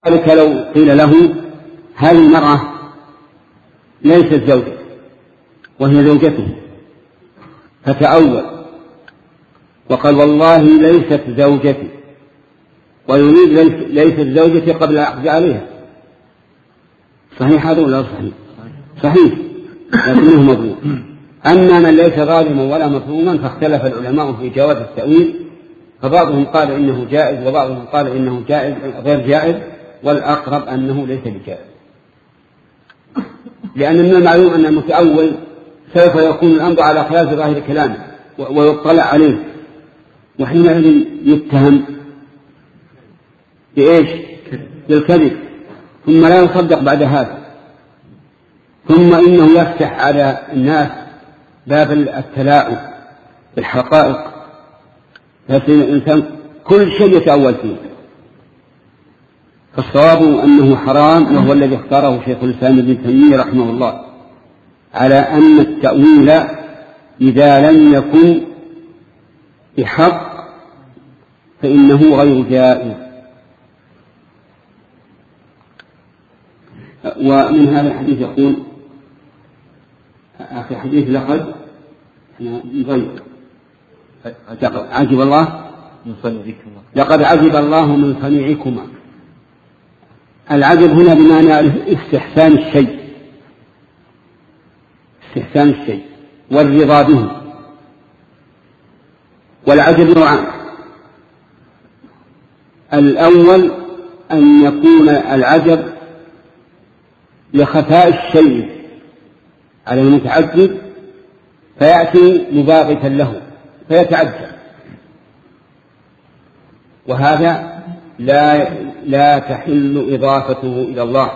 ذلك لو قيل له هل المرأة ليست زوجة وهي زوجته فتأول وقال والله ليست زوجتي ويريد ليست زوجتي قبل العقد عليها، صحيح هذا ولا صحيح؟ صحيح لكنه مظلوم. أما من ليس ظالما ولا مظلوما فاختلف العلماء في جواز التأويل، فبعضهم قال إنه جائز وبعضهم قال إنه جائز غير جائز، والأقرب أنه ليس بجائز، لأن من المعلوم أن المتأول سوف يكون الأمر على خلاف ظاهر كلامه ويطلع عليه، وحينئذ يتهم بإيش؟ بالكذب، ثم لا يصدق بعد هذا، ثم إنه يفتح على الناس باب التلاعب بالحقائق، فيصير الإنسان كل شيء يتأول فيه. فالصواب أنه حرام، وهو الذي اختاره شيخ الإسلام ابن تيمية رحمه الله، على أن التأويل إذا لم يكن بحق فإنه غير جائز. ومن هذا الحديث يقول في حديث لقد عجب الله لقد عجب الله من صنيعكما. العجب هنا بمعنى استحسان الشيء والرضا به. والعجب نوعان: الأول أن يكون العجب لخفاء الشيء على المتعجب فيأتي مباغتا له فيتعجب، وهذا لا تحل إضافته إلى الله.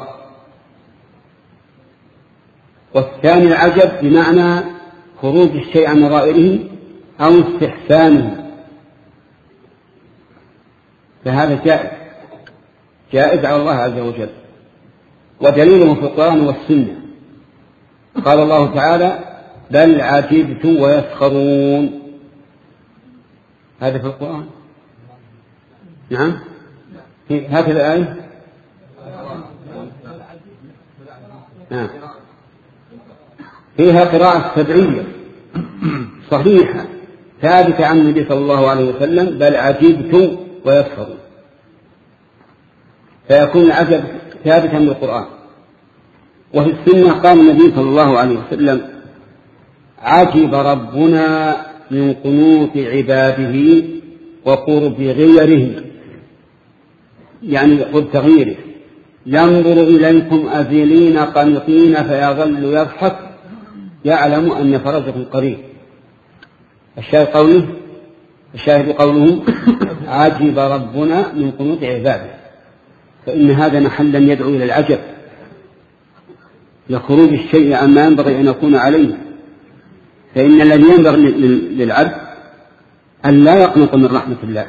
والثاني العجب بمعنى خروج الشيء عن نظائره أو استحسانه، فهذا جائز على الله عز وجل، ودليله في القرآن والسنة. قال الله تعالى: بل عجبت ويسخرون. هذا في القرآن، نعم، هكذا الآية. فيها قراءة سبعية صحيحة ثابتة عن النبي صلى الله عليه وسلم: بل عجبت ويسخرون، فيكون العجب ثابتا من القرآن. وفي السنة قال النبي صلى الله عليه وسلم: عجب ربنا من قنوط عباده وقرب غيره، يعني قرب تغييره، ينظر إليكم أذلين قنطين فيظل يضحك يعلم أن فرجكم قريب. الشاهد قوله عجب ربنا من قنوط عباده، فإن هذا محلا يدعو إلى العجب لخروج الشيء عما ينبغي أن يكون عليه. فإن الذي ينبغي للعبد أن لا يقنط من رحمة الله،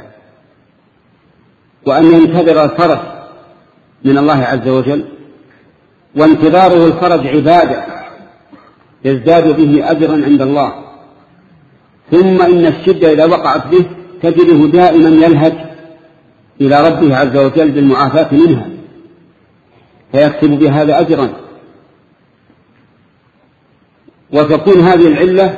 وأن ينتظر الفرج من الله عز وجل، وانتظاره الفرج عبادة يزداد به أجرا عند الله. ثم إن الشدة إذا وقعت به تجده دائما يلهج إلى ربه عز وجل بالمعافاة منها، فيكسب بهذا أجرا. وتكون هذه العلة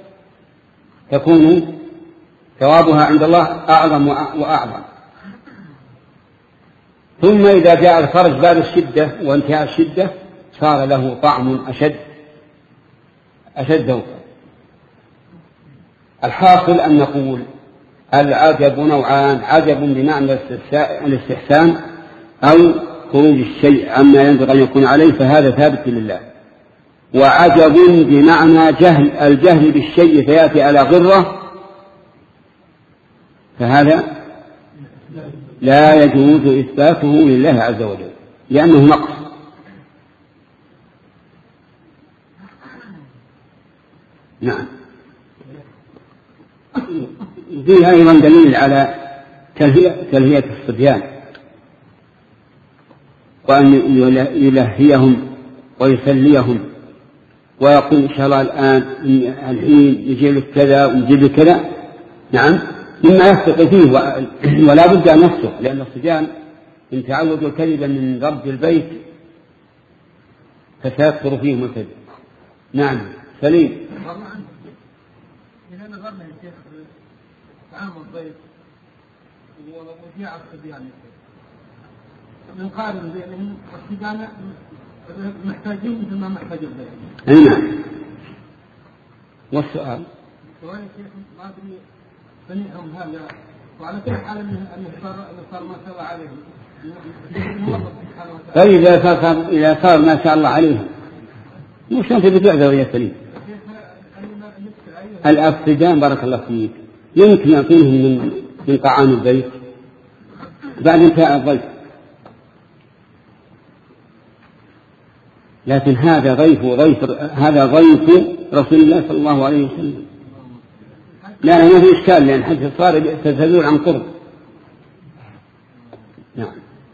تكون ثوابها عند الله أعظم وأعظم. ثم إذا جاء الفرج بعد الشدة وانتهاء الشدة صار له طعم أشد ذوقا. الحاصل أن نقول العجب نوعان: عجب بمعنى الاستحسان أو خروج الشيء عما ينبغي أن يكون عليه، فهذا ثابت لله. وعجب بمعنى الجهل بالشيء فيأتي على غرة، فهذا لا يجوز إثباته لله عز وجل لأنه نقص. نعم. فيها أيضا دليل على تلهية الصبيان، وأن يلهيهم ويسليهم ويقول إن شاء الله الحين يجيب لك كذا ويجيب لك كذا. نعم، مما يثق فيه ولا بد أن يصدق، لأن الصبيان إن تعودوا كذبا من رب البيت فسيكثر فيهم الكذب. نعم سليم. إذا نظرنا يا شيخ تعامل الضيف وجاء الصبيان نقارن بينهم والصبيان محتاجين مثل ما محتاج الضيف. نعم. والسؤال يا شيخ ما أدري بنيهم هذا وعلى كل حال أنه صار ما شاء الله عليهم. إذا صار ما شاء الله عليهم مش أنت بتعذر يا سليم. الأفسدان بارك الله فيك يمكن يعطيهم من طعام البيت بعد انتهاء الضيف، لكن هذا ضيف رسول الله صلى الله عليه وسلم. لا ما في إشكال لأن حدث صار تزول عن قرب. نعم.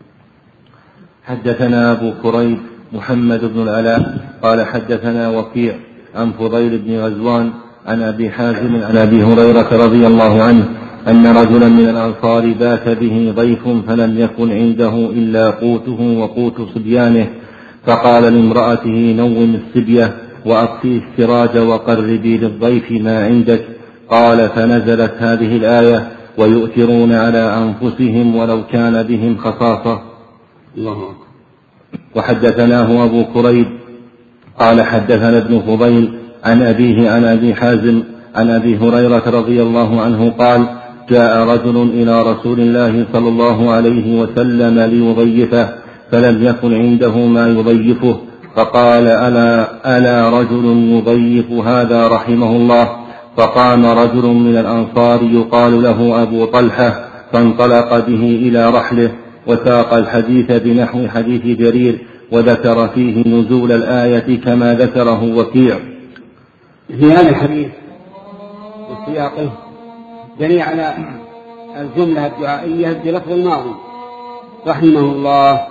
حدثنا أبو كريب محمد بن العلاء قال حدثنا وكيع عن فضيل بن غزوان عن أبي حازم عن أبي هريرة رضي الله عنه أن رجلا من الأنصار بات به ضيف فلم يكن عنده إلا قوته وقوت صبيانه، فقال لامرأته نوم الصبية وأطفئي السراج وقربي للضيف ما عندك. قال فنزلت هذه الآية ويؤثرون على أنفسهم ولو كان بهم خصاصة. الله. وحدثناه أبو كريب قال حدثنا ابن فضيل عن أبيه عن أبي حازم عن أبي هريرة رضي الله عنه قال جاء رجل إلى رسول الله صلى الله عليه وسلم ليضيفه فلم يكن عنده ما يضيفه، فقال ألا رجل يضيف هذا رحمه الله. فقام رجل من الأنصار يقال له أبو طلحة فانطلق به إلى رحله وساق الحديث بنحو حديث جرير وذكر فيه نزول الآية كما ذكره وكيع. في هذا الحديث وسياقه دليل على الجملة الدعائية بلفظ الماضي رحمه الله،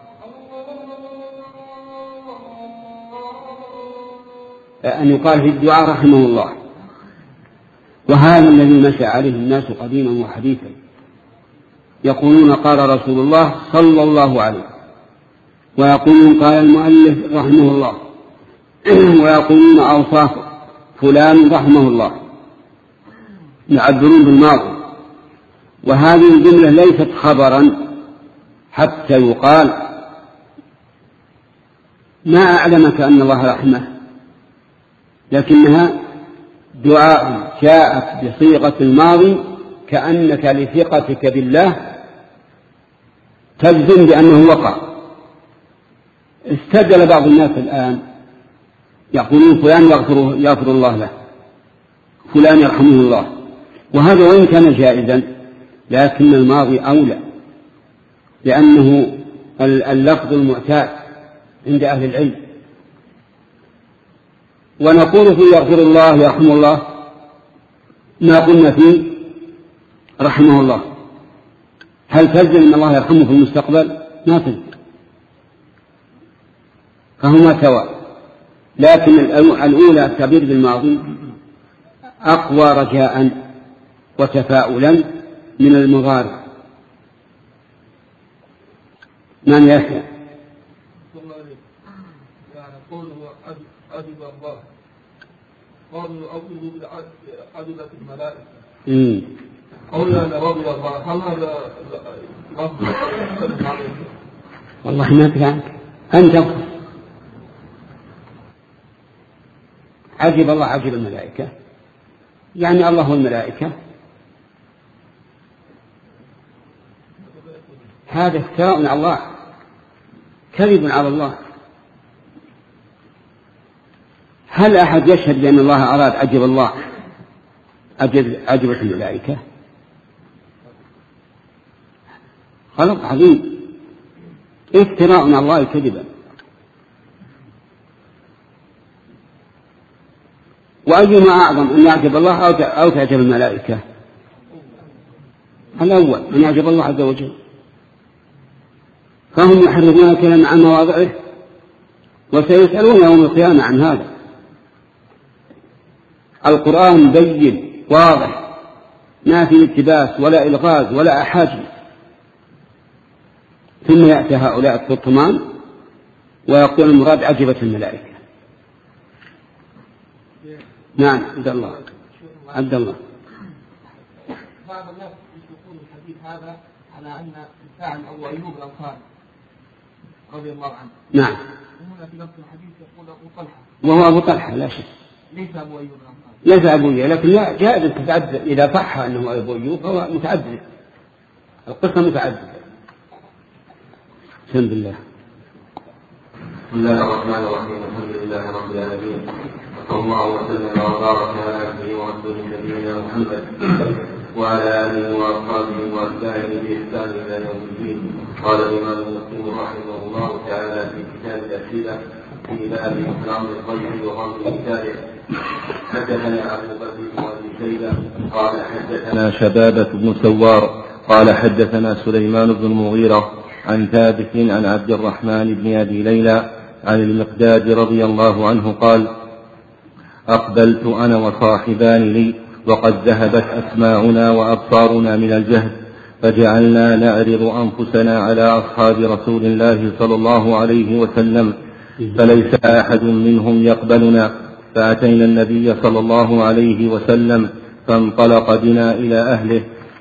أن يقال في الدعاء رحمه الله. وهذا الذي مشى عليه الناس قديما وحديثا، يقولون قال رسول الله صلى الله عليه، ويقولون قال المؤلف رحمه الله، ويقولون أوصاف فلان رحمه الله، يعبرون بالماضي. وهذه الجملة ليست خبرا حتى يقال ما أعلمك أن الله رحمه، لكنها دعاء جاءت بصيغة الماضي كأنك لثقتك بالله تجزم بأنه وقع. استجل بعض الناس الآن يقولون فلان يغفر الله له، فلان يرحمه الله، وهذا وإن كان جائزا لكن الماضي أولى، لأنه اللفظ المعتاد عند أهل العلم. ونقول فيه يغفر الله يرحمه الله ما قلنا فيه رحمه الله. هل تلزم أن الله يرحمه في المستقبل؟ ما تلزم، فهما سواء. لكن الأولى التعبير بالماضي أقوى رجاء وتفاؤلا من المضارع. من يحيى؟ قوله عجب الله قالوا أعوذ بعجبة الملائكة قولا رضي الله هل هذا لفظ عليه؟ والله ما أدري عنك أنت. عجب الله عجب الملائكة يعني الله والملائكة، هذا افتراء على الله، كذب على الله. هل أحد يشهد بأن الله أراد عجب الله عجبت الملائكة؟ خلق عظيم، افتراء على الله كذبا. وأيما أعظم أن يعجب الله أو تعجب الملائكة؟ الأول أن يعجب الله عز وجل، فهم يحرفون الكلام عن مواضعه وسيسألون يوم القيامة عن هذا. القرآن بين واضح ما في التباس ولا إلغاز ولا أحاجي، ثم يأتي هؤلاء الطمان ويقول المراد عجبت الملائكة. نعم عبد الله. بعض الناس يشوفون الحديث هذا على أن الفاعل أبو أيوب الأنصاري رضي الله عنه. نعم. وهنا في نفس الحديث يقول أبو طلحة. وهو أبو طلحة لا شك. ليس أبو أيوب الأنصاري. ليس أبو أيوب، لكن جائز تتعدد إذا صح أنه أبو أيوب فهو متعدد، القصة متعددة. بسم الله. بسم الله الرحمن الرحيم. الحمد لله رب العالمين، صلى الله وسلم وبارك على عبده ورسوله نبينا محمد وعلى آله وأصحابه وأتباعه بإحسان إلى يوم الدين. قال الإمام مسلم رحمه الله تعالى في كتاب الأسئلة في باب إكرام الضيف وغمز الكاره: حدثنا أبو بكر بن أبي شيبة قال حدثنا شبابة بن سوار قال حدثنا سليمان بن المغيرة عن ثابت عن عبد الرحمن بن أبي ليلى عن المقداد رضي الله عنه قال: أقبلت أنا وصاحبان لي وقد ذهبت أسماعنا وأبصارنا من الجهد، فجعلنا نعرض أنفسنا على أصحاب رسول الله صلى الله عليه وسلم، فليس أحد منهم يقبلنا، فأتينا النبي صلى الله عليه وسلم فانطلق بنا إلى أهله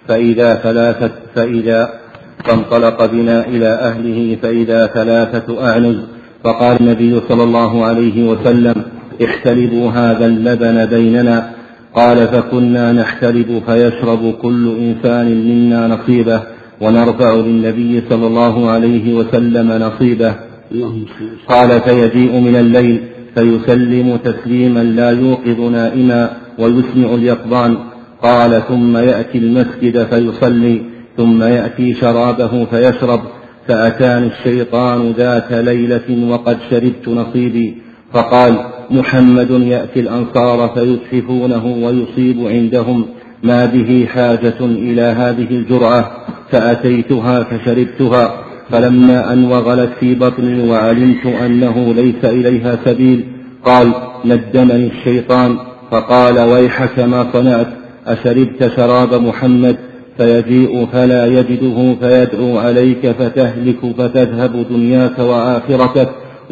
فإذا ثلاثة أعنز، فقال النبي صلى الله عليه وسلم: احتلبوا هذا اللبن بيننا. قال: فكنا نحتلب فيشرب كل إنسان منا نصيبه، ونرفع للنبي صلى الله عليه وسلم نصيبه. قال: فيجيء من الليل فيسلم تسليما لا يوقظ نائما ويسمع اليقظان. قال: ثم يأتي المسجد فيصلي، ثم يأتي شرابه فيشرب. فأتاني الشيطان ذات ليلة وقد شربت نصيبي، فقال: محمد يأتي الأنصار فيتحفونه ويصيب عندهم، ما به حاجة إلى هذه الجرعة. فأتيتها فشربتها، فلما أن وغلت في بطني وعلمت أنه ليس إليها سبيل، قال: ندمني الشيطان، فقال: ويحك ما صنعت، أشربت شراب محمد؟ فيجيء فلا يجده فيدعو عليك فتهلك فتذهب دنياك وآخرتك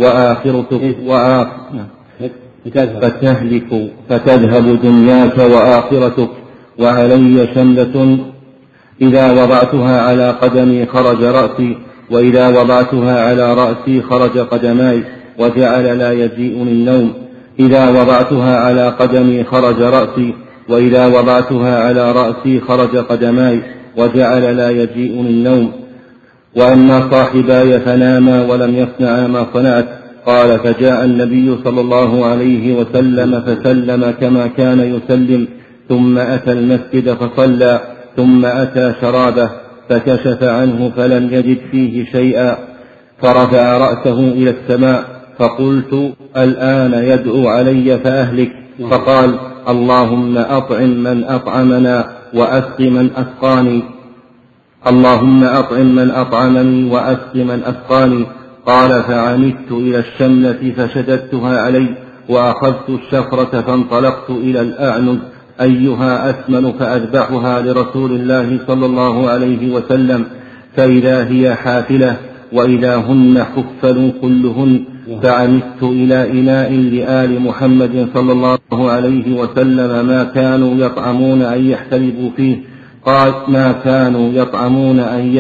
فتذهب دنياك وآخرتك، وعلي شملة إذا وضعتها على قدمي خرج رأسي، وإذا وضعتها على رأسي خرج قدماي، وجعل لا يجيئني النوم. إذا وضعتها على قدمي خرج رأسي، وإذا وضعتها على رأسي خرج قدماي، وجعل لا يجيئني النوم. وأما صاحباي فناما ولم يصنعا ما صنعت. قال: فجاء النبي صلى الله عليه وسلم فسلم كما كان يسلم، ثم أتى المسجد فصلى، ثم أتى شرابه فكشف عنه فلم يجد فيه شيئا، فرفع رأسه إلى السماء، فقلت: الآن يدعو علي فأهلك. فقال: اللهم أطعم من أطعمنا وأسق من أسقاني، اللهم أطعم من أطعمني وأسق من أسقاني. قال: فعمدت إلى الشملة فشددتها علي، وأخذت الشفرة فانطلقت إلى الأعنز أيها أثمن فأذبحها لرسول الله صلى الله عليه وسلم، فإذا هي حافلة وإذا هن حفل كلهن. فعمدت إلى إناء لآل محمد صلى الله عليه وسلم ما كانوا يطعمون أن يحتلبوا فيه. قال: ما كانوا يطمعون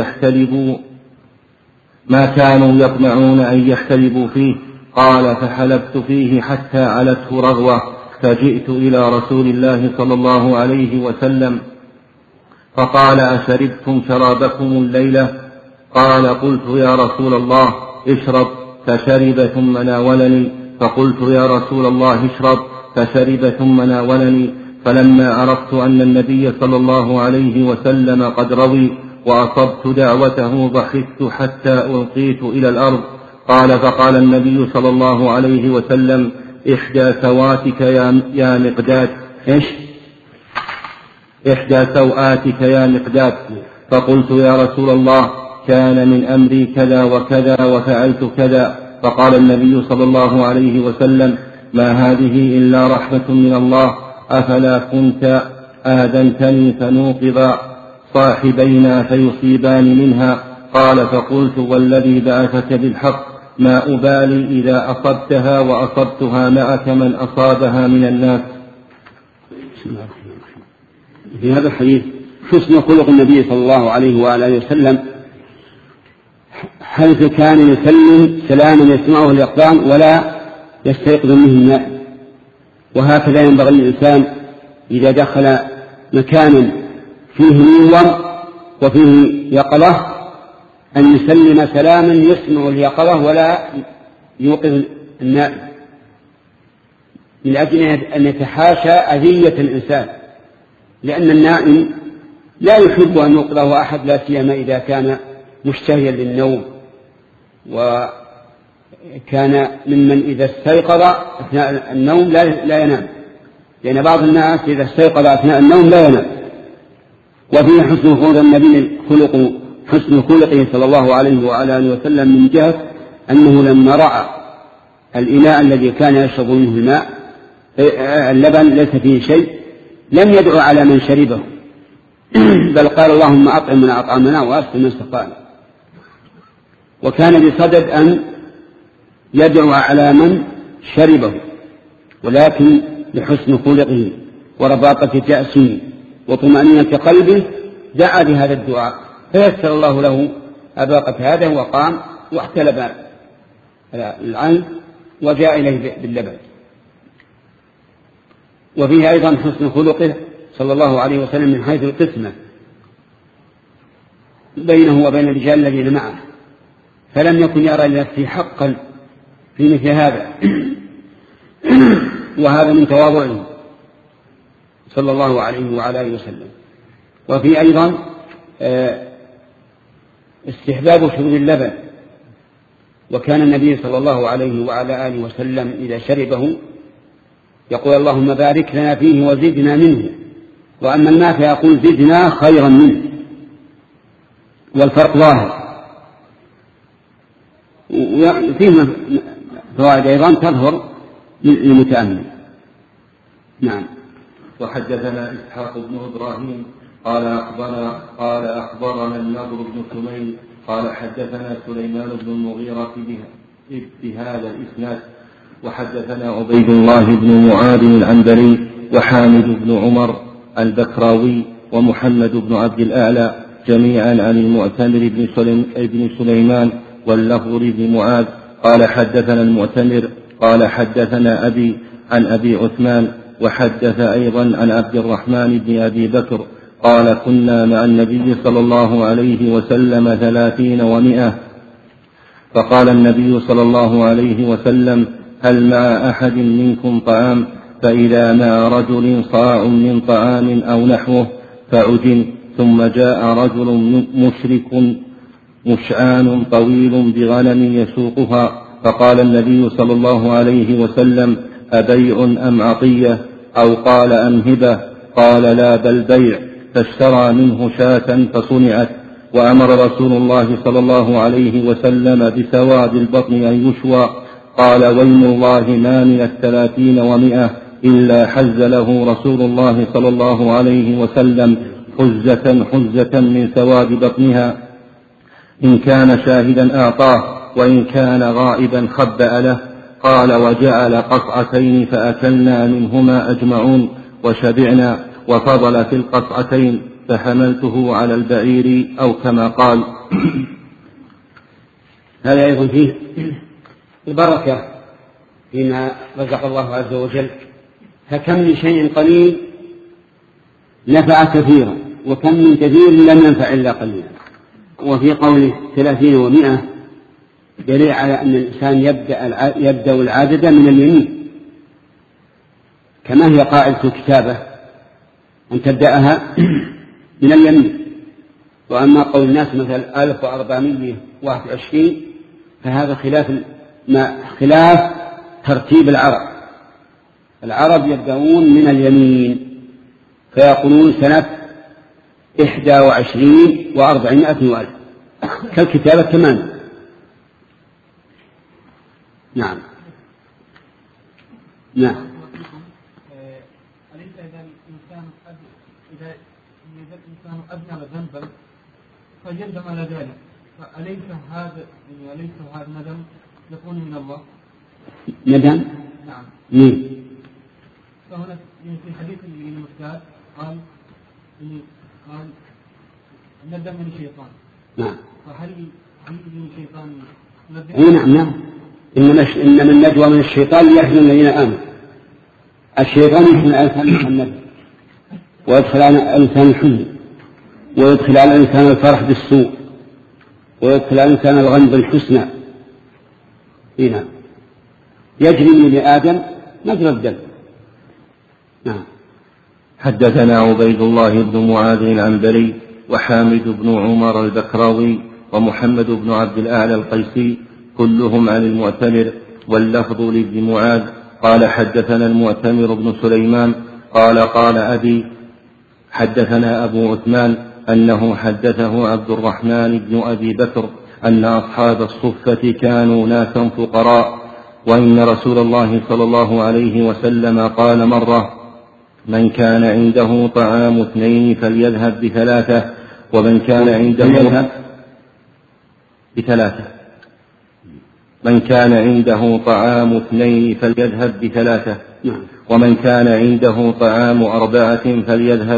أن يحتلبوا فيه. قال: فحلبت فيه حتى علته رغوة، فجئت إلى رسول الله صلى الله عليه وسلم فقال: أشربتم شرابكم الليلة؟ قال: قلت: يا رسول الله اشرب. فشرب ثم ناولني، فقلت: يا رسول الله اشرب، فشرب ثم ناولني. فلما عرفت أن النبي صلى الله عليه وسلم قد روي وأصبت دعوته ضحكت حتى ألقيت إلى الأرض. قال: فقال النبي صلى الله عليه وسلم: إحدى سواتك يا مقداد. إحدى سوآتك يا مقداد. فقلت: يا رسول الله، كان من أمري كذا وكذا وفعلت كذا. فقال النبي صلى الله عليه وسلم: ما هذه إلا رحمة من الله، أفلا كنت آذنتني فنوقظ صاحبينا فيصيبان منها؟ قال فقلت والذي بعثك بالحق ما أبالي إذا أصبتها وأصبتها معك من أصابها من الناس. بسم الله الرحمن الرحيم. في هذا الحديث حسن خلق النبي صلى الله عليه وآله وسلم، حيث كان يسلم سلاما يسمعه الأقدام ولا يستيقظ منه النائم. وهكذا ينبغي الإنسان إذا دخل مكانا فيه نور وفيه يقظة أن يسلم سلاما يسمع اليقظة ولا يوقظ النائم، من أجل أن يتحاشى أذية الإنسان، لأن النائم لا يحب أن يوقظه أحد، لا سيما إذا كان مشتهيا للنوم، وكان ممن إذا استيقظ أثناء النوم لا ينام، لأن بعض الناس إذا استيقظ أثناء النوم لا ينام. وفيه حسن خلق النبي حسن خلقه صلى الله عليه وعلى آله وسلم من جهة أنه لما رأى الإناء الذي كان يشرب منه الماء اللبن ليس فيه شيء لم يدعو على من شربه، بل قال اللهم أطعم من أطعمنا وأسق من سقانا. وكان بصدد أن يدعو على من شربه، ولكن لحسن خلقه ورباطة جأسه وطمأنينة قلبه دعا بهذا الدعاء، فيسر الله له أباقة هذا، وقام واحتلب العين وجاء إليه باللبن. وفيه أيضا حسن خلقه صلى الله عليه وسلم من حيث القسمة بينه وبين الرجال الذين معه، فلم يكن يرى لنفسه حقا في مثل هذا، وهذا من تواضعه صلى الله عليه وعلى آله وسلم. وفي أيضا استحباب شرب اللبن، وكان النبي صلى الله عليه وعلى آله وسلم إذا شربه يقول اللهم بارك لنا فيه وزدنا منه، وأما الماء فيقول زدنا خيرا منه، والفرق ظاهر. وفيه فوائد أيضا تظهر للمتأمل. نعم. وحدثنا إسحاق بن إبراهيم قال أخبرنا النضر بن سميل قال حدثنا سليمان بن المغيرة بهذا الإسناد. وحدثنا عبيد الله بن معاذ العنبري وحامد بن عمر البكراوي ومحمد بن عبد الأعلى جميعا عن المعتمر بن سليمان واللفظ بن معاذ قال حدثنا المعتمر قال حدثنا أبي عن أبي عثمان، وحدث أيضا عن عبد الرحمن بن أبي بكر قال كنا مع النبي صلى الله عليه وسلم 30 و100، فقال النبي صلى الله عليه وسلم هل مع أحد منكم طعام؟ فإذا مع رجل صاع من طعام أو نحوه فعجن، ثم جاء رجل مشرك مشعان طويل بغنم يسوقها، فقال النبي صلى الله عليه وسلم أبيع أم عطية؟ أو قال أم هبة؟ قال لا بل بيع، فاشترى منه شاة فصنعت. وأمر رسول الله صلى الله عليه وسلم بسواد البطن أن يشوى، قال ويم الله ما من 30 و100 إلا حز له رسول الله صلى الله عليه وسلم حزة من سواد بطنها، إن كان شاهدا أعطاه وإن كان غائبا خبأ له. قال وجعل قطعتين فأكلنا منهما أجمعون وشبعنا، وفضل في القطعتين فحملته على البعير أو كما قال. هذا أيضا فيه البركة فيما رزق الله عز وجل، فكم من شيء قليل نفع كثيرا، وكم من كثير لم ينفع إلا قليلا. وفي قوله 30 و100 دليل على أن الإنسان يبدأ العادة من اليمين، كما هي قاعدة الكتابة أن تبدأها من اليمين. وأما قول الناس مثلا 1421 فهذا خلاف ترتيب العرب يبدأون من اليمين، فيقولون سنة 21 و400 وألف كالكتابة تماما. نعم. أليس إذا الإنسان أذنب ذنبا فيندم على ذلك، فأليس هذا الندم يكون من الله؟ ندم؟ نعم. فهنا في حديث المفتاح قال الندم من الشيطان. نعم. فهل من الشيطان ندم؟ نعم. إنما النجوى من الشيطان ليحزن الذين آمنوا. الشيطان يحزن الإنسان الندم، ويدخل على الإنسان الحزن، ويدخل على الإنسان الفرح بالسوء، ويدخل على الإنسان الغم بالحسنى. نعم. يجري من ابن آدم مجرى الدم. نعم. حدثنا عبيد الله بن معاذ العنبري وحامد بن عمر البكراوي ومحمد بن عبد الأعلى القيسي كلهم عن المعتمر، واللفظ لابن معاذ قال حدثنا المعتمر بن سليمان قال أبي حدثنا أبو عثمان أنه حدثه عبد الرحمن بن أبي بكر أن أصحاب الصفة كانوا ناسا فقراء، وإن رسول الله صلى الله عليه وسلم قال مرة: من كان عنده طعام 2 فليذهب ب3، ومن كان عنده من كان عنده طعام 2 فليذهب ب3، ومن كان عنده طعام 4 فليذهب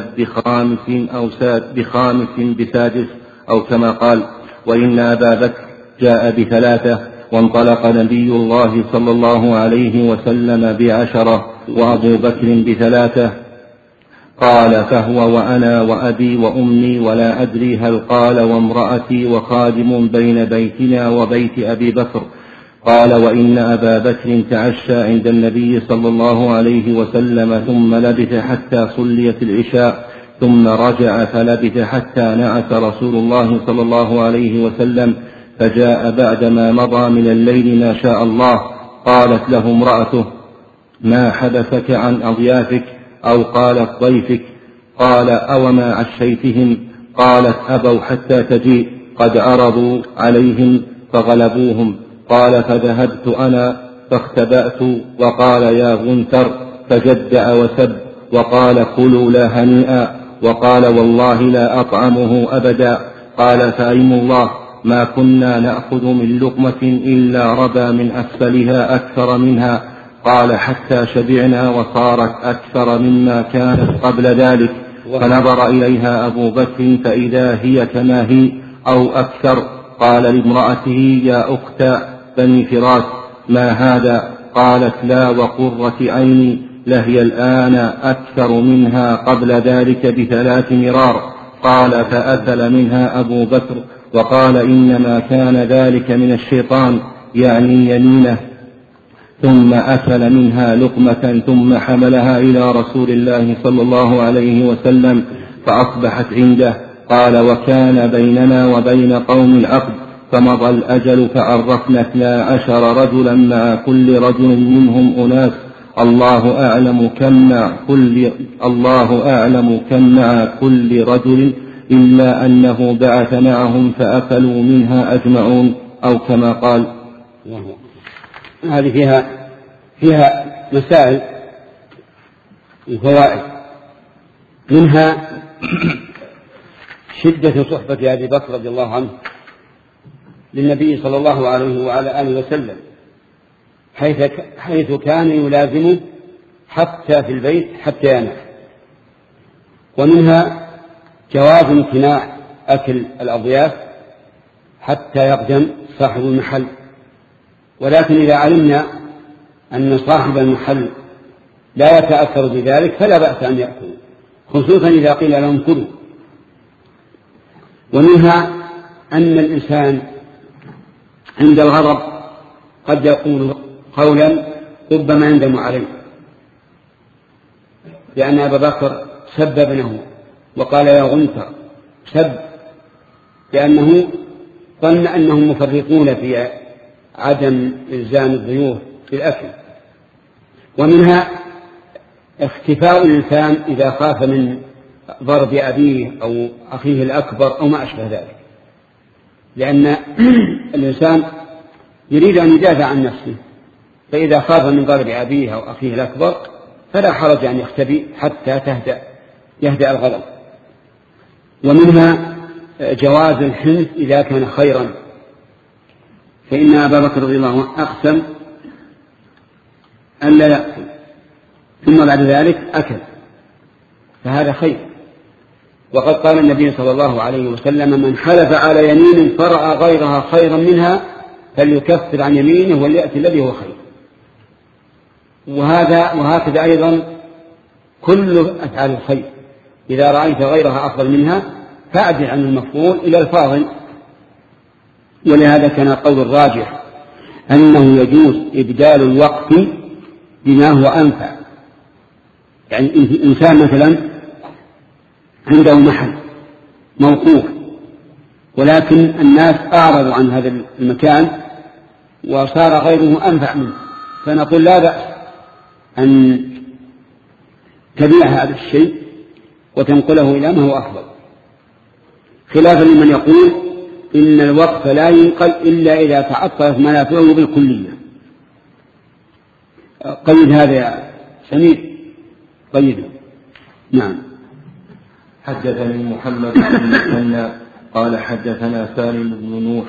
بخامس بسادس، أو كما قال. وإن أبا بكر جاء ب3، وانطلق نبي الله صلى الله عليه وسلم ب10، وأبو بكر ب3. قال: فهو وأنا وأبي وأمي، ولا أدري هل قال وامرأتي وخادم بين بيتنا وبيت أبي بكر. قال: وإن أبا بكر تعشى عند النبي صلى الله عليه وسلم، ثم لبث حتى صليت العشاء، ثم رجع فلبث حتى نعس رسول الله صلى الله عليه وسلم، فجاء بعدما مضى من الليل ما شاء الله. قالت له امرأته: ما حدثك عن أضيافك؟ أو قالت ضيفك؟ قال: أوما عشيتهم؟ قالت: أبوا حتى تجيء، قد عرضوا عليهم فغلبوهم. قال: فذهبت أنا فاختبأت، وقال: يا غنثر، فجدع وسب، وقال: كلوا لا هنيئا، وقال: والله لا أطعمه أبدا. قال: فأيم الله ما كنا نأخذ من لقمة إلا ربى من أسفلها أكثر منها. قال: حتى شبعنا وصارت أكثر مما كانت قبل ذلك. فنظر إليها أبو بكر فإذا هي كما هي أو أكثر. قال لامرأته: يا أخت بني فراس، ما هذا؟ قالت: لا وقرة عيني، لهي الآن أكثر منها قبل ذلك ب3 مرار. قال: فأكل منها أبو بكر وقال: إنما كان ذلك من الشيطان، يعني يمينه. ثم أكل منها لقمة، ثم حملها إلى رسول الله صلى الله عليه وسلم، فأصبحت عنده. قال: وكان بيننا وبين قوم العقد، فمضى الأجل فعرفنا 12 رجلا، مع كل رجل منهم أناس، الله أعلم كم مع كل رجل، إلا أنه بعث معهم فأكلوا منها أجمعون، أو كما قال. هذه فيها مسائل وفوائد، منها شدة صحبة أبي بكر رضي الله عنه للنبي صلى الله عليه وعلى آله وسلم، حيث كان يلازمه حتى في البيت حتى ينام. ومنها جواز امتناع أكل الأضياف حتى يقدم صاحب المحل، ولكن إذا علمنا أن صاحب المحل لا يتأثر بذلك فلا بأس أن يأكل، خصوصا إذا قيل لهم كلوا. ومنها أن الإنسان عند الغضب قد يقول قولا ربما يندم عليه، لأن أبا بكر سب ابنه وقال: يا غنثر، سب لأنه ظن أنهم مفرطون في عدم إلزام الضيوف بالأكل. ومنها اختفاء الإنسان إذا خاف من ضرب أبيه أو أخيه الأكبر أو ما أشبه ذلك، لأن الإنسان يريد أن يدافع عن نفسه، فإذا خاف من ضرب أبيه أو أخيه الأكبر فلا حرج أن يختبئ حتى يهدأ الغضب. ومنها جواز الحنث إذا كان خيرا، فإن أبا بكر رضي الله عنه أقسم أن لا يأكل ثم بعد ذلك أكل، فهذا خير. وقد قال النبي صلى الله عليه وسلم: من حلف على يمين فرأى غيرها خيرا منها فليكفر عن يمينه وليأتي الذي هو خير. وهكذا أيضا كل أفعال الخير، إذا رأيت غيرها أفضل منها فأعدل عن المفضول إلى الفاضل. ولهذا كان القول الراجح أنه يجوز إبدال الوقف بما هو أنفع. يعني إنسان مثلا عنده محل موقوف، ولكن الناس أعرضوا عن هذا المكان وصار غيره أنفع منه، فنقول لا بأس أن تبيع هذا الشيء وتنقله إلى ما هو أفضل، خلافا لمن يقول إن الوقف لا ينقل إلا إذا تعطلت منافعه بالكلية. قيد هذا يا سمير، قيده. نعم. حدثني محمد بن المثنى قال حدثنا سالم بن نوح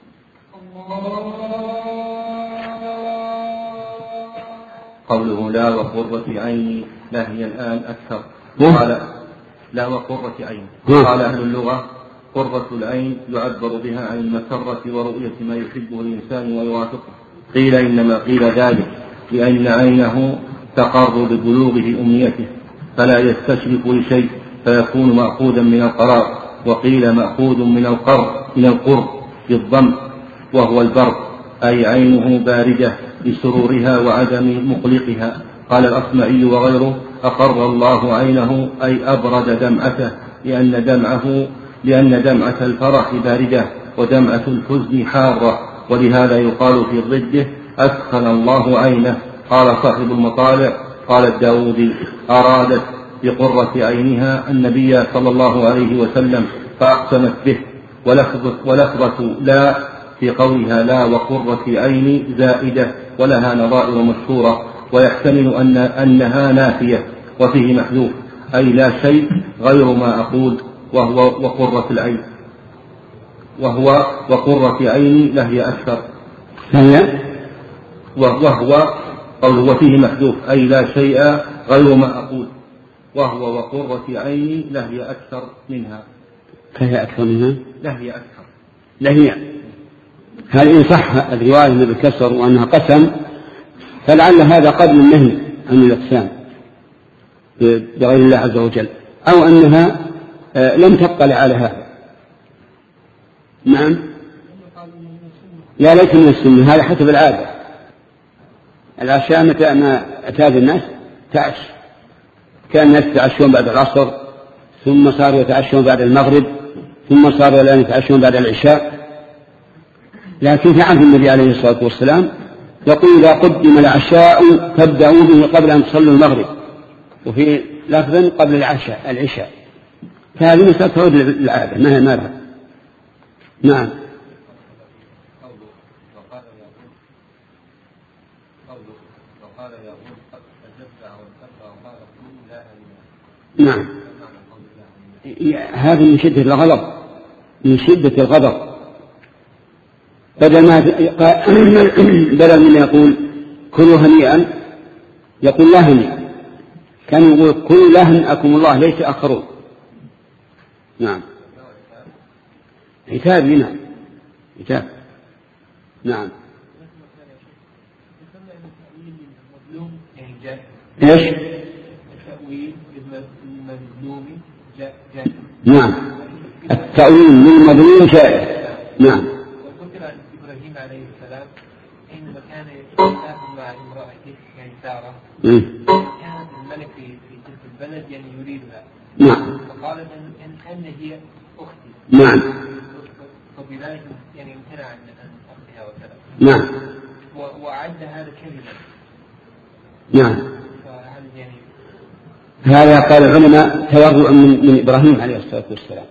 قوله لا وقرة عيني لا هي الآن أكثر. قال لا وقرة عين. قال أهل اللغة قرة العين يعبر بها عن المسرة ورؤية ما يحبه الإنسان ويوافقه. قيل إنما قيل ذلك لأن عينه تقر ببلوغه أمنيته فلا يستشرف لشيء فيكون مأخوذا من القرار. وقيل مأخوذ من القر بالضم وهو البرد، أي عينه باردة لسرورها وعدم مقلقها. قال الأصمعي وغيره أقر الله عينه أي أبرد دمعته لأن دمعة الفرح باردة ودمعة الحزن حارة، ولهذا يقال في ضده أسخن الله عينه. قال صاحب المطالع قال الداودي أرادت بقرة عينها النبي صلى الله عليه وسلم فأقسمت به. ولفظة لا في قولها لا وقرة عيني زائدة ولها نظائر مشهورة، ويحتمل أنها نافية وفيه محذوف أي لا شيء غير ما أقول وهو وقرة العين، وهو وقرة عيني لهي أكثر. وهو قوله وفيه محذوف أي لا شيء غير ما أقول وهو وقرة عيني لهي أكثر منها. فهي أكثر منها لهي أكثر. لهي هل إن صح الرواية بالكسر وأنها قسم فلعل هذا قبل النهي عن الأقسام بغير الله عز وجل، أو أنها لم تطلع على هذا. نعم. لا ليس من السنة، هذا حسب العادة. العشاء متى ما أتى الناس تعش، كان الناس يتعشون بعد العصر ثم صاروا يتعشون بعد المغرب ثم صاروا الآن يتعشون بعد العشاء. لكن في عهد النبي عليه الصلاة والسلام يقول إذا قدم العشاء فابدأوا به قبل أن تصلوا المغرب، وفي لفظ قبل العشاء. فهذه مسألة تعود للعادة ما هي مالها. نعم. نعم. هذا من شدة الغضب، من شدة الغضب. بدل من يقول كلوا هنيئا يقول لا هنيئا، كان يقول كلوا لا هنئكم الله ليس آخرون. نعم. عتاب لنا عتاب. نعم. ايش؟ التأويل للمظلوم جائز. نعم. التأويل للمظلوم جائز. نعم. وذكر عن إبراهيم عليه السلام حينما كان يتكلم مع امرأته يعني سارة، كان الملك في تلك البلد يعني يريدها. نعم. فقال أن هي أختي. نعم. فبذلك يعني امتنع عن أختها وكذا. نعم. وعد هذا كذبا. نعم. هذا قال العلماء تورع من إبراهيم عليه الصلاة والسلام،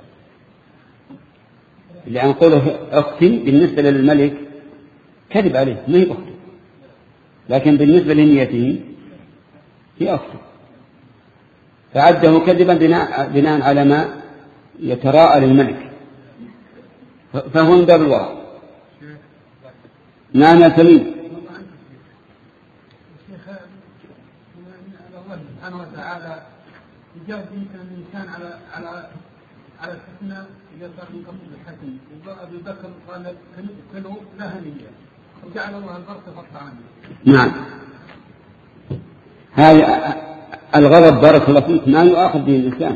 لأن قوله أختي بالنسبة للملك كذب عليه ما هي أختي، لكن بالنسبة لنيته هي أختي، فعده كذبا بناء على ما يتراءى للملك. فهو من باب الورع. نعم يا سليم. الله سبحانه وتعالى يجاب الإنسان على الحسنى إذا صار من قبل الحسن. أبي بكر قال كلوا لا هنية وجعل الله البركة في الطعام. نعم. هذا الغضب بارك الله فيك ما يؤاخذ به الإنسان.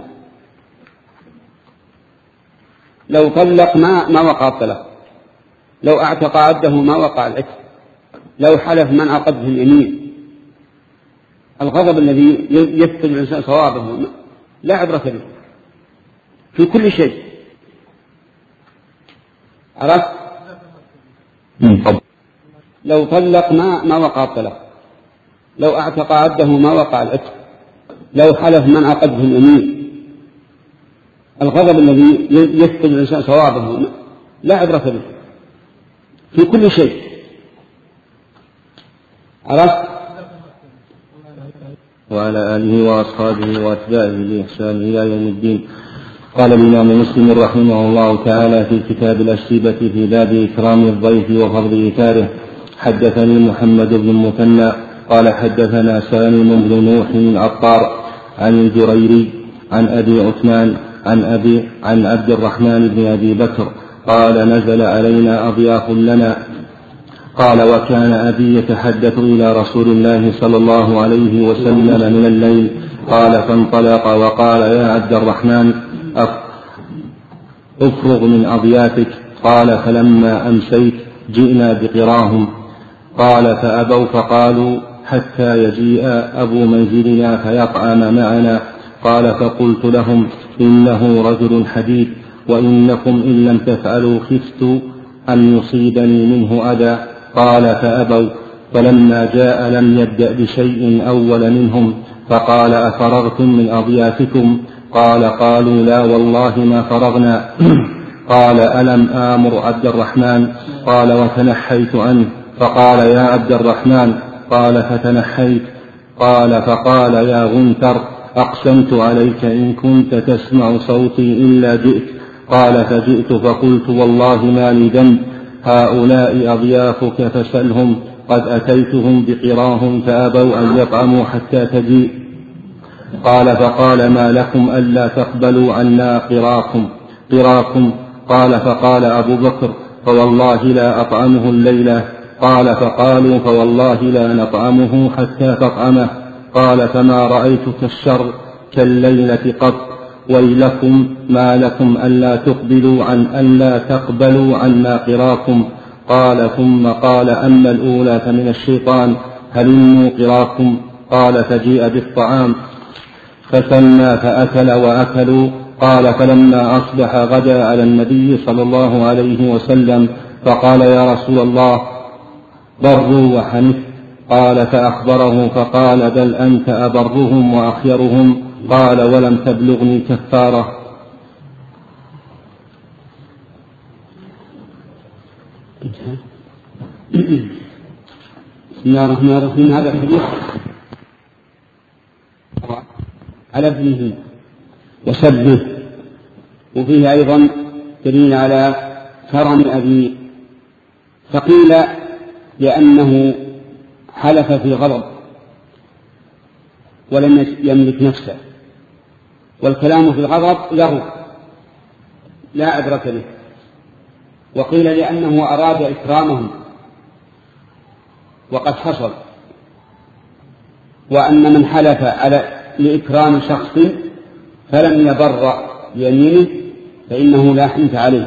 لو طلق ما وقع الطلاق، لو اعتق عبده ما وقع العتق، لو حلف من عقده اليمين. الغضب الذي يفقد الإنسان صوابه لا عبرة به في كل شيء. عرفت؟ لو طلق ما وقع الطلاق، لو اعتق عبده ما وقع العتق، لو حلف من عقده اليمين. الغضب الذي يفقد الإنسان صوابه لا عبرة به في كل شيء. عرفت؟ وعلى آله وأصحابه وأتباعه بإحسان إلى يوم الدين. قال الإمام مسلم رحمه الله تعالى في كتاب الأشربة في باب إكرام الضيف وفضل إيثاره: حدثني محمد بن المثنى قال حدثنا سالم بن نوح العطار عن الجريري عن أبي عثمان عن عبد الرحمن بن أبي بكر قال: نزل علينا أضياف لنا. قال: وكان أبي يتحدث إلى رسول الله صلى الله عليه وسلم من الليل. قال: فانطلق وقال: يا عبد الرحمن افرغ من أضيافك. قال: فلما أمسيت جئنا بقراهم. قال: فأبوا فقالوا: حتى يجيء أبو منزلنا فيطعم معنا. قال: فقلت لهم: إنه رجل حديث، وإنكم إن لم تفعلوا خفت أن يصيبني منه أذى. قال: فأبوا. فلما جاء لم يبدأ بشيء أول منهم، فقال: أفرغتم من أضيافكم؟ قالوا: لا والله ما فرغنا. قال: ألم آمر عبد الرحمن؟ قال: وتنحيت عنه. فقال: يا عبد الرحمن. قال: فتنحيت. قال: فقال: يا غنثر، أقسمت عليك إن كنت تسمع صوتي إلا جئت. قال: فجئت فقلت: والله ما لي ذنب، هؤلاء أضيافك فسلهم، قد أتيتهم بقراهم فأبوا أن يطعموا حتى تجيء. قال: فقال: ما لكم ألا تقبلوا عنا قراكم؟ قال: فقال أبو بكر: فوالله لا أطعمه الليلة. قال: فقالوا: فوالله لا نطعمه حتى تطعمه. قال: فما رأيتك الشر كالليلة قط، ويلكم ما لكم ألا تقبلوا عنا قراكم. قال: ثم قال: أما الأولى فمن الشيطان، هلموا قراكم. قال: فجيء بالطعام فسمى فأكل وأكلوا. قال: فلما أصبح غدا على النبي صلى الله عليه وسلم، فقال: يا رسول الله، بروا وحنث. قال: فأخبره فقال: بل أنت أبرهم وأخيرهم. قال: ولم تبلغني كفارة. بسم الله الرحمن الرحيم. هذا الحديث على ابنه وسبه، وفيه أيضا دليل على كرم أبيه. فقيل لأنه حلف في غضب ولم يملك نفسه، والكلام في الغضب لغو لا عبرة به. وقيل لأنه أراد إكرامهم وقد حصل، وأن من حلف لإكرام شخص فلم يبر يمينه فإنه لا حنث عليه.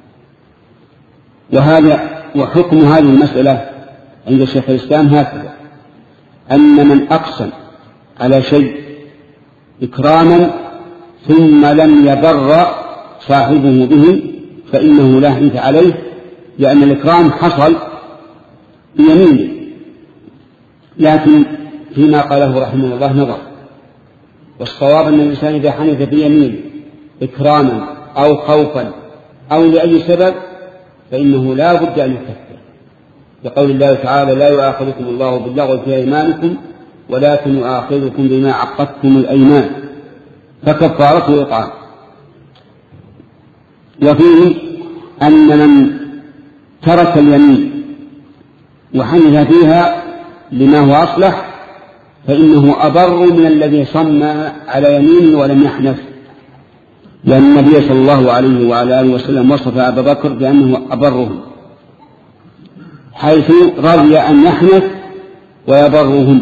وحكم هذه المسألة عند شيخ الإسلام هكذا: أن من أقسم على شيء إكراما ثم لم يبر صاحبه به فإنه لا حنث عليه، لأن الإكرام حصل بيمينه. لكن فيما قاله رحمه الله نظر، والصواب أن الإنسان إذا حنث بيمينه إكراما أو خوفا أو لأي سبب فإنه لا بد أن يكفر، لقول الله تعالى: لا يؤاخذكم الله باللغو في أيمانكم ولكن يؤاخذكم بما عقدتم الأيمان، فكفارته إطعام. وفيه أن من ترك اليمين وحنث فيها لما هو أصلح فإنه أبر من الذي صم على يمينه ولم يحنث، لأن النبي صلى الله عليه وعلى آله وسلم وصف أبا بكر بأنه أبرهم، حيث رضي أن يحنث ويبرهم.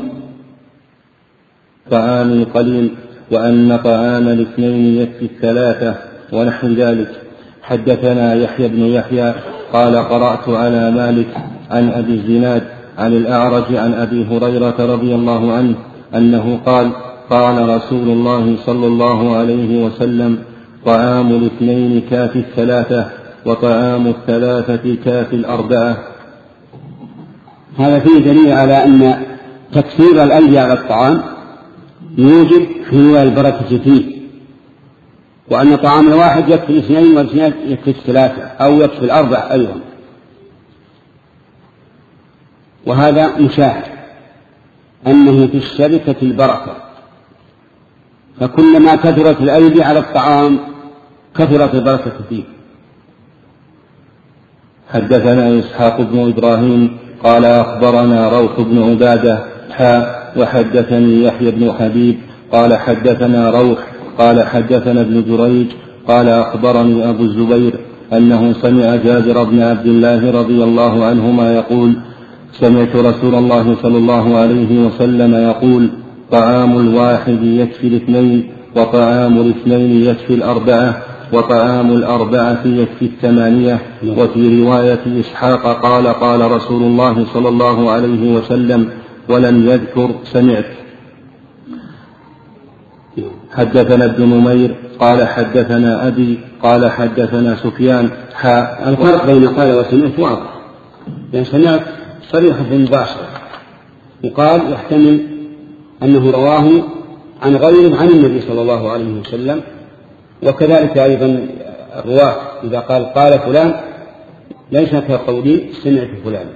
طعام قليل وأن طعام الاثنين يكفي الثلاثة ونحو ذلك. حدثنا يحيى بن يحيى قال قرأت على مالك عن أبي الزناد عن الأعرج عن أبي هريرة رضي الله عنه أنه قال قال رسول الله صلى الله عليه وسلم طعام الاثنين كافي الثلاثة وطعام الثلاثة كافي الأربعة. هذا فيه دليل على أن تكثير الأيدي على الطعام يوجب حلول البركة فيه، وأن طعام الواحد يكفي الاثنين والاثنين يكفي الثلاثة أو يكفي الأربعة أيضا، وهذا مشاهد أنه في الشركة البركة، فكلما كثرت الأيدي على الطعام كثرت البركة فيه. حدثنا إسحاق بن إبراهيم قال أخبرنا روح بن عبادة وحدثني يحيى بن حبيب قال حدثنا روح قال حدثنا ابن جريج قال أخبرني أبو الزبير أنه سمع جابر بن عبد الله رضي الله عنهما يقول سمعت رسول الله صلى الله عليه وسلم يقول طعام الواحد يكفي الاثنين وطعام الاثنين يكفي الأربعة وطعام الأربعة يكفي الثمانية. وفي رواية إسحاق قال قال رسول الله صلى الله عليه وسلم ولم يذكر سمعت. حدثنا ابن نمير قال حدثنا أبي قال حدثنا سفيان الفرق بين قال وسمعت واضح، لأن سمعت صريحة مباشرة، وقال يحتمل أنه رواه عن غيره عن النبي صلى الله عليه وسلم، وكذلك أيضا الرواة إذا قال فلان ليس كقولي سمعت فلان.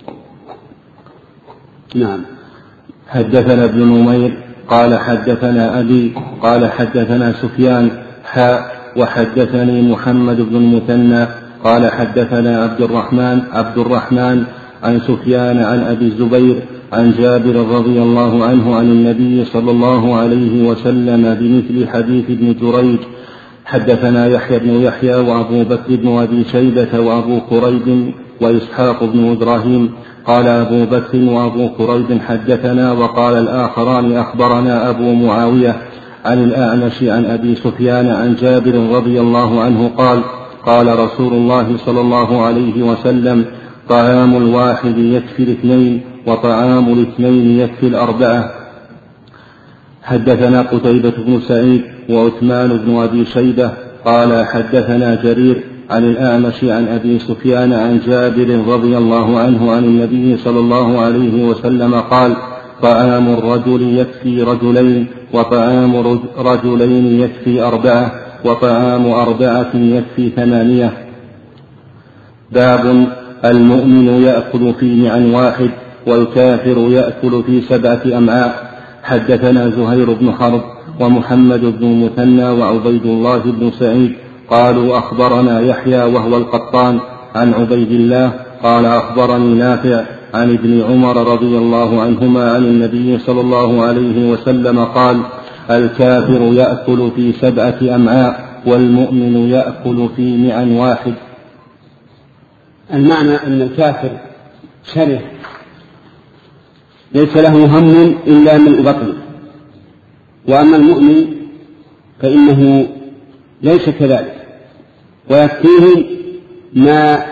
نعم. حدثنا ابن نمير قال حدثنا أبي قال حدثنا سفيان وحدثني محمد بن المثنى قال حدثنا عبد الرحمن عن سفيان عن أبي الزبير عن جابر رضي الله عنه عن النبي صلى الله عليه وسلم بمثل حديث ابن جريج. حدثنا يحيى بن يحيى وأبو بكر بن أبي شيبة وأبو كريب وإسحاق بن إبراهيم قال أبو بكر وأبو كريب حدثنا وقال الآخران أخبرنا أبو معاوية عن الأعمش عن أبي سفيان عن جابر رضي الله عنه قال قال رسول الله صلى الله عليه وسلم طعام الواحد يكفي الاثنين وطعام الاثنين يكفي الأربعة. حدثنا قتيبة بن سعيد وعثمان بن أبي شيبة قال حدثنا جرير عن الأعمش عن أبي سفيان عن جابر رضي الله عنه عن النبي صلى الله عليه وسلم قال طعام الرجل يكفي رجلين وطعام رجلين يكفي أربعة وطعام أربعة يكفي ثمانية. باب المؤمن يأكل في معن واحد والكافر يأكل في 7 أمعاء. حدثنا زهير بن حرب ومحمد بن المثنى وعبيد الله بن سعيد قالوا أخبرنا يحيى وهو القطان عن عبيد الله قال أخبرني نافع عن ابن عمر رضي الله عنهما عن النبي صلى الله عليه وسلم قال الكافر يأكل في 7 أمعاء والمؤمن يأكل في معن واحد. المعنى أن الكافر شره ليس له هم إلا من بطنه، وأما المؤمن فإنه ليس كذلك، ويكفيه ما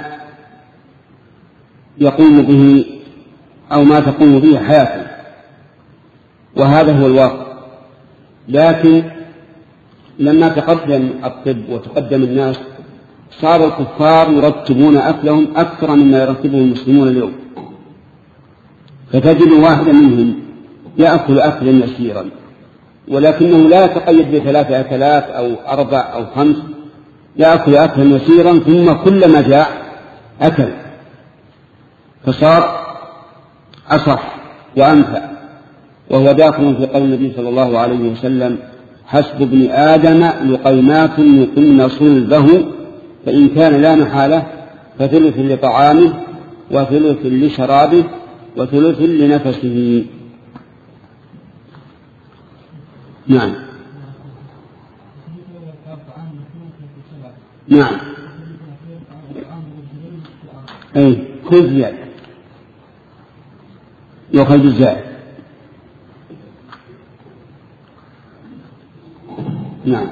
يقوم به أو ما تقوم به حياته، وهذا هو الواقع. لكن لما تقدم الطب وتقدم الناس صار الكفار يرتبون أكلهم أكثر مما يرتبه المسلمون اليوم، فتجد واحدا منهم يأكل أكلا يسيرا ولكنه لا يتقيد ب3 أكلات أو 4 أو 5، يأكل أكلا يسيرا ثم كلما جاء أكل، فصار أصح وأنفع. وهو داخل في قول النبي صلى الله عليه وسلم حسب ابن آدم لقيمات يقمن صلبه فإن كان لا محالة فثلث لطعامه وثلث لشرابه وثلث لنفسه. نعم نعم أي خذ زيادة وخذ الزائد. نعم.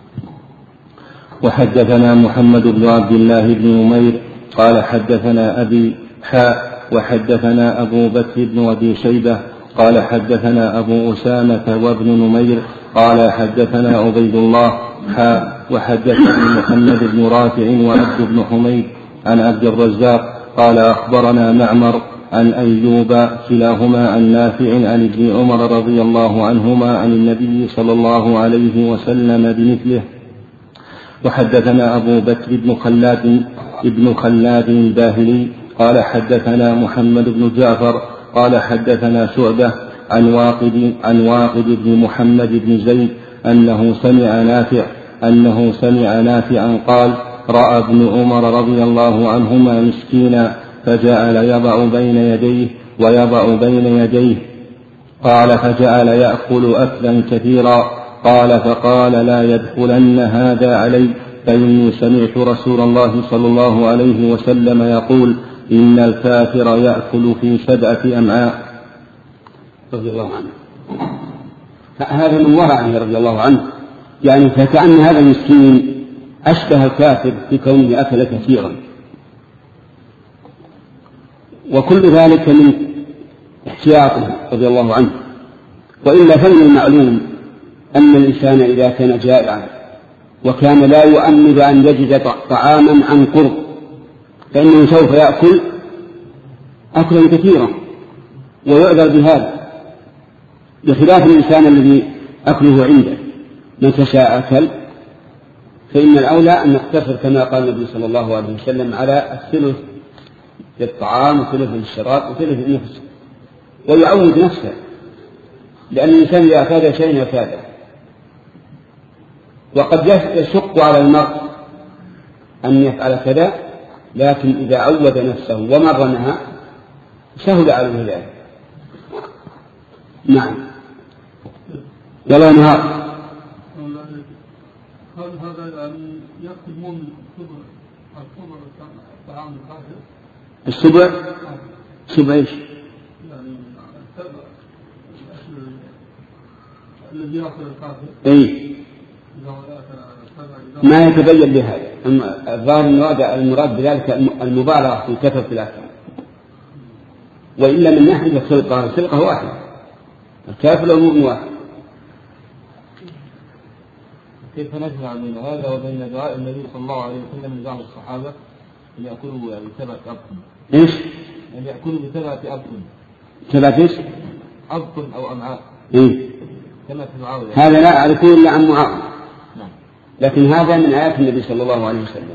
وحدثنا محمد بن عبد الله بن نمير قال حدثنا أبي وحدثنا أبو بكر بن أبي شيبة قال حدثنا أبو أسامة وابن نمير قال حدثنا عبيد الله وحدثني محمد بن رافع وعبد بن حميد عن عبد الرزاق قال أخبرنا معمر عن أيوب كلاهما عن نافع عن ابن عمر رضي الله عنهما عن النبي صلى الله عليه وسلم بمثله. وحدثنا أبو بكر بن خلاد الباهلي قال حدثنا محمد بن جعفر قال حدثنا شعبة عن واقد بن محمد بن زيد أنه سمع نافعا قال رأى ابن عمر رضي الله عنهما مسكينا فجعل يضع بين يديه ويضع بين يديه قال فجعل يأكل أكلا كثيرا قال فقال لا يدخلن هذا علي فإني سمعت رسول الله صلى الله عليه وسلم يقول إن الكافر يأكل في 7 أمعاء. رضي الله عنه. هذا من ورعه رضي الله عنه، يعني فكأن هذا المسكين أشبه الكافر في كونه أكل كثيرا، وكل ذلك من احتياطه رضي الله عنه. وإلا فمن المعلوم أن الإنسان إذا كان جائعا وكان لا يؤمل أن يجد طعاما عن قرب فإنه سوف يأكل أكلا كثيرا ويعذر بهذا، بخلاف الإنسان الذي أكله عنده من تشاء أكل. فإن الأولى أن نقتصر كما قال النبي صلى الله عليه وسلم على الثلث للطعام وثلث للشراب وثلث للنفس، ويعود نفسه، لأن الإنسان إذا أفاد شيئا أفاده. وقد يشق على المرء أن يفعل كذا، لكن إذا عود نفسه ومرنها سهل عليه ذلك. نعم. ولا نهار. هذا يعني يقدمون الصبر الطعام الكافر. السبع سبع ايش؟ يعني الذي يأكل الكافر. اي ما يتبين بهذا. الظاهر المراد بذلك المبالغة في كثرة الأكل، وإلا من ناحية الخلقة واحدة، الكافر والمؤمن واحد. كيف نجمع بين هذا وبين دعاء النبي صلى الله عليه وسلم من زعم الصحابة أن يأكلوا ب7 أبطن؟ إيش؟ أن يأكلوا ب7 أبطن. 7 إيش؟ أبطن أو أمعاء. إيه؟ كما في معاوية. هذا لا أعرفه إلا عن معاوية. نعم. لكن هذا من آيات النبي صلى الله عليه وسلم،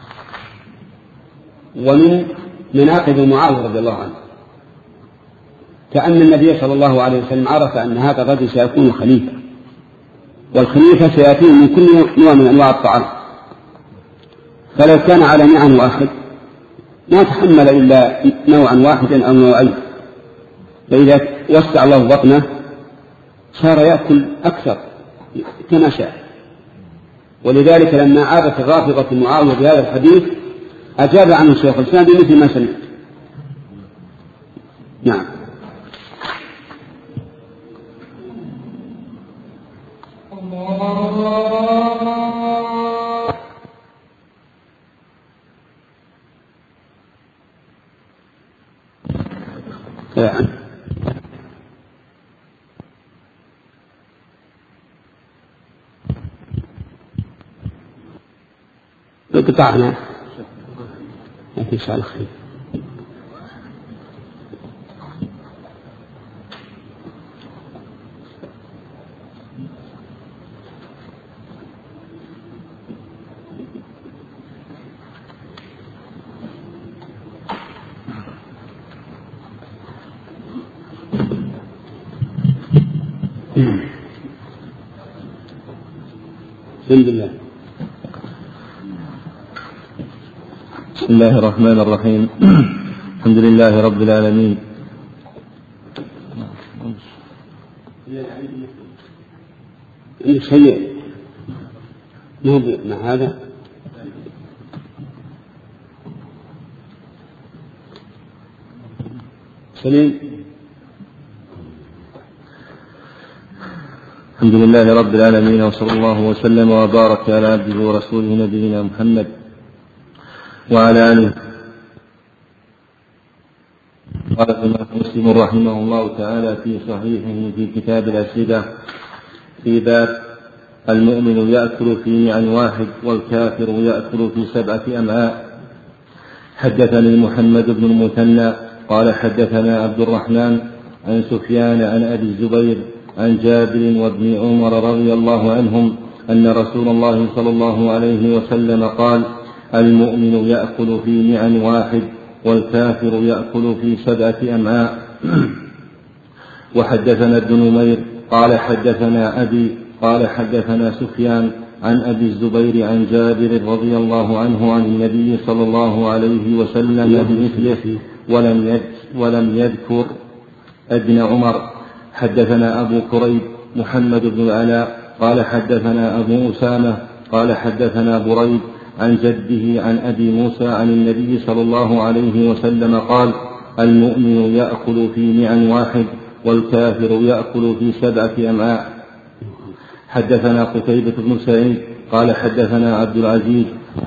ومن مناقب معاوية رضي الله عنه، كأن النبي صلى الله عليه وسلم عرف أن هذا الرجل سيكون خليفة، والخليفة سيأتيه من كل نوع من أنواع الطعام، فلو كان على نوع واحد ما تحمل إلا نوعا واحدا أو نوعين، فإذا وسع الله بطنه صار يأكل أكثر كما شاء. ولذلك لما عادت الرافضة معاوية بهذا الحديث أجاب عنه شيخ الإسلام بمثل ما سمعت. نعم. قطعنا لكن إن شاء الله خير. الحمد لله. بسم الله الرحمن الرحيم. الحمد لله رب العالمين. شيء مو مع هذا سليم. الحمد لله رب العالمين، وصلى الله وسلم وبارك على عبده ورسوله نبينا محمد وعلى آله. قال الإمام مسلم رحمه الله تعالى في صحيحه في كتاب الأسئلة في باب المؤمن يأكل في نعل واحد والكافر يأكل في 7 أمعاء. حدثني محمد بن المثنى قال حدثنا عبد الرحمن عن سفيان عن أبي الزبير عن جابر وابن عمر رضي الله عنهم أن رسول الله صلى الله عليه وسلم قال: المؤمن يأكل في نعل واحد والكافر يأكل في 7 أمعاء. وحدثنا ابن نمير قال حدثنا أبي قال حدثنا سفيان عن أبي الزبير عن جابر رضي الله عنه عن النبي صلى الله عليه وسلم بمثله ولم يذكر ابن عمر. حدثنا أبو كريب محمد بن العلاء قال حدثنا أبو أسامة قال حدثنا بريد عن جده عن أبي موسى عن النبي صلى الله عليه وسلم قال: المؤمن يأكل في نعل واحد والكافر يأكل في 7 أمعاء. حدثنا قتيبة بن سعيد قال حدثنا عبد العزيز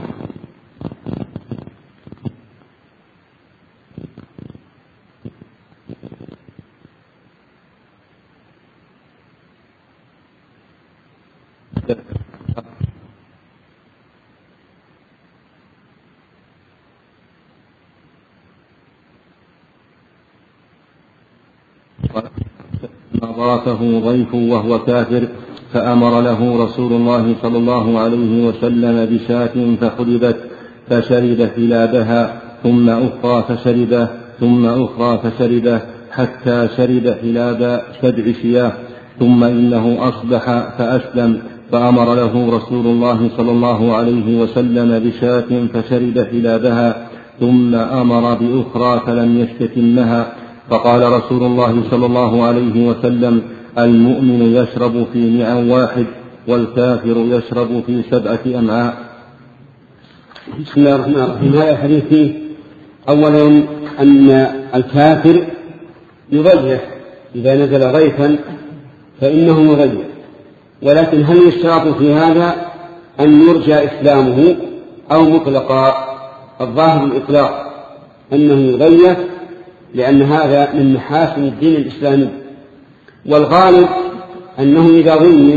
أضافه ضيف وهو كافر فأمر له رسول الله صلى الله عليه وسلم بشاة فحلبت فشرب حلابها ثم أخرى فشربه ثم أخرى فشربه حتى شرب حلاب 7 شياه، ثم إنه أصبح فأسلم فأمر له رسول الله صلى الله عليه وسلم بشاة فشرب حلابها ثم أمر بأخرى فلم يشتتمها، فقال رسول الله صلى الله عليه وسلم: المؤمن يشرب في نعل واحد والكافر يشرب في 7 أمعاء. بسم الله الرحمن الرحيم. هذا الحديث فيه أولا أن الكافر يضيف إذا نزل ضيفا فإنه يضيف، ولكن هل يشترط في هذا أن يرجى إسلامه أو مطلقا؟ الظاهر الإطلاق أنه يضيف، لأن هذا من محاسن الدين الإسلامي، والغالب أنه إذا ضيف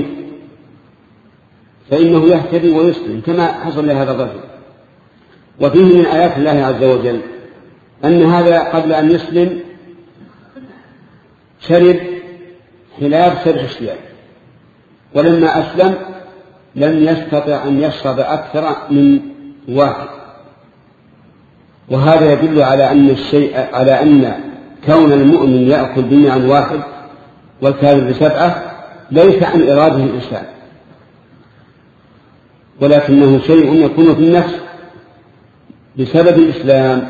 فإنه يهتدي ويسلم كما حصل لهذا الرجل. وفيه من آيات الله عز وجل أن هذا قبل أن يسلم شرب حلاب 7 شياه، ولما أسلم لم يستطع أن يشرب أكثر من 1. وهذا يدل على أن كون المؤمن يأكل بنعل واحد والكافر ب7 ليس عن إرادة الإنسان، ولكنه شيء يكون في النفس بسبب الإسلام.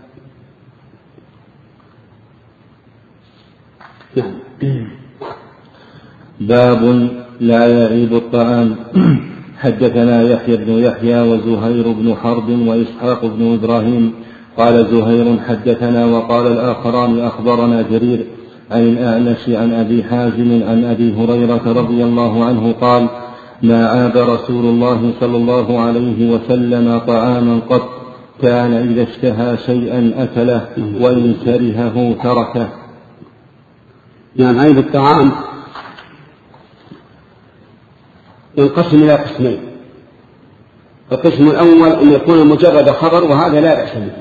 باب لا يعيب الطعام. حدثنا يحيى بن يحيى وزهير بن حرب وإسحاق بن إبراهيم قال زهير حدثنا وقال الآخران أخبرنا جرير عن الأعمش عن أبي حازم عن أبي هريرة رضي الله عنه قال: ما عاب رسول الله صلى الله عليه وسلم طعاما قط، كان إذا اشتهى شيئا أكله وإن كرهه تركه. يعني عيب الطعام ينقسم إلى قسمين. القسم الأول أن يكون مجرد خبر وهذا لا بأس به،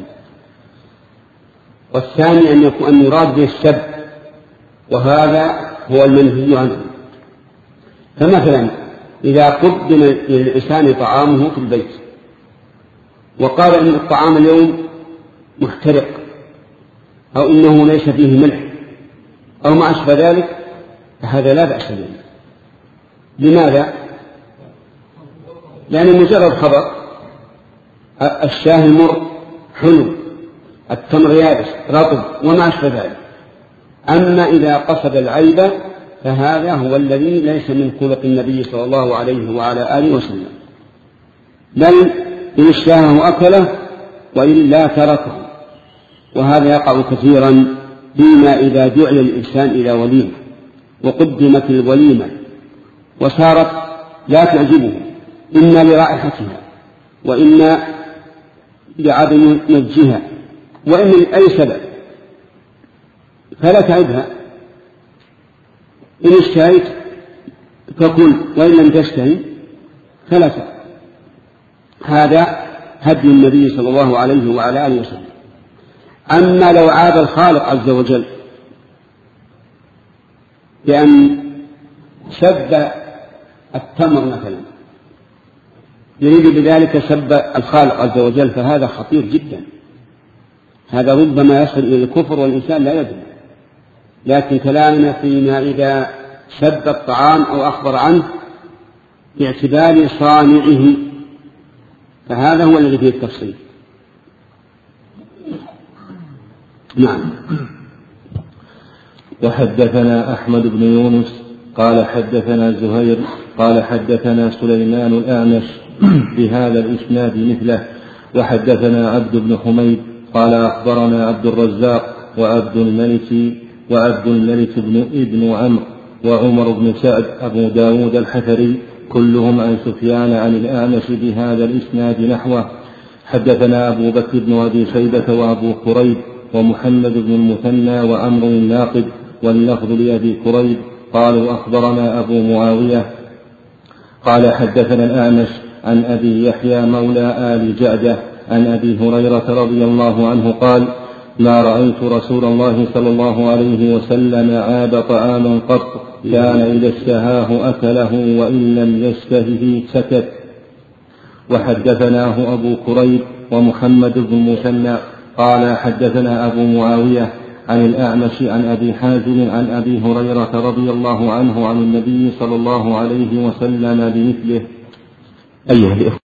والثاني أن يراد به السب وهذا هو المنهي عنه. فمثلا إذا قدم للإنسان طعامه في البيت وقال إن الطعام اليوم محترق أو إنه ليس فيه ملح أو ما أشبه ذلك، فهذا لا بأس به. لماذا؟ لأن مجرد خبر الشاه المر حلو، التمر يابس رطب وما أشبه ذلك. أما إذا قصد العيب فهذا هو الذي ليس من خلق النبي صلى الله عليه وعلى آله وسلم، بل إن اشتهاه أكله وإلا تركه. وهذا يقع كثيرا فيما إذا دعي الإنسان إلى وليمة وقدمت الوليمة وصارت لا تعجبه، إما لرائحتها وإما لعدم نضجها وإما لأي سبب، فلا تعبها. إن اشتهيت فكل، وإن لم تشتهي فلا تأكل. هذا هدي النبي صلى الله عليه وعلى آله وسلم. أما لو عاب الخالق عز وجل بأن سب التمر مثلا، يريد بذلك سب الخالق عز وجل، فهذا خطير جدا، هذا ربما يصل إلى الكفر والإنسان لا يدري. لكن كلامنا فيما إذا سب الطعام أو أخبر عنه باعتبار صانعه، فهذا هو الذي فيه التفصيل. نعم. وحدثنا أحمد بن يونس قال حدثنا زهير قال حدثنا سليمان الأعمش بهذا الإسناد مثله. وحدثنا عبد بن حميد قال أخبرنا عبد الرزاق وعبد الملك ابن عمرو وعمر بن سعد أبو داود الحفري كلهم عن سفيان عن الأعمش بهذا الإسناد نحوه. حدثنا أبو بكر بن أبي شيبة وأبو كريب ومحمد بن المثنى وعمرو الناقد واللفظ لأبي كريب قالوا أخبرنا أبو معاوية قال حدثنا الأعمش عن أبي يحيى مولى آل جعدة عن أبي هريرة رضي الله عنه قال ما رأيت رسول الله صلى الله عليه وسلم عاب طعاما قط كان إذا اشتهاه أكله وإن لم يشتهه سكت. وحدثناه أبو كريب ومحمد بن المثنى قال حدثنا أبو معاوية عن الأعمش عن أبي حازم عن أبي هريرة رضي الله عنه عن النبي صلى الله عليه وسلم بمثله.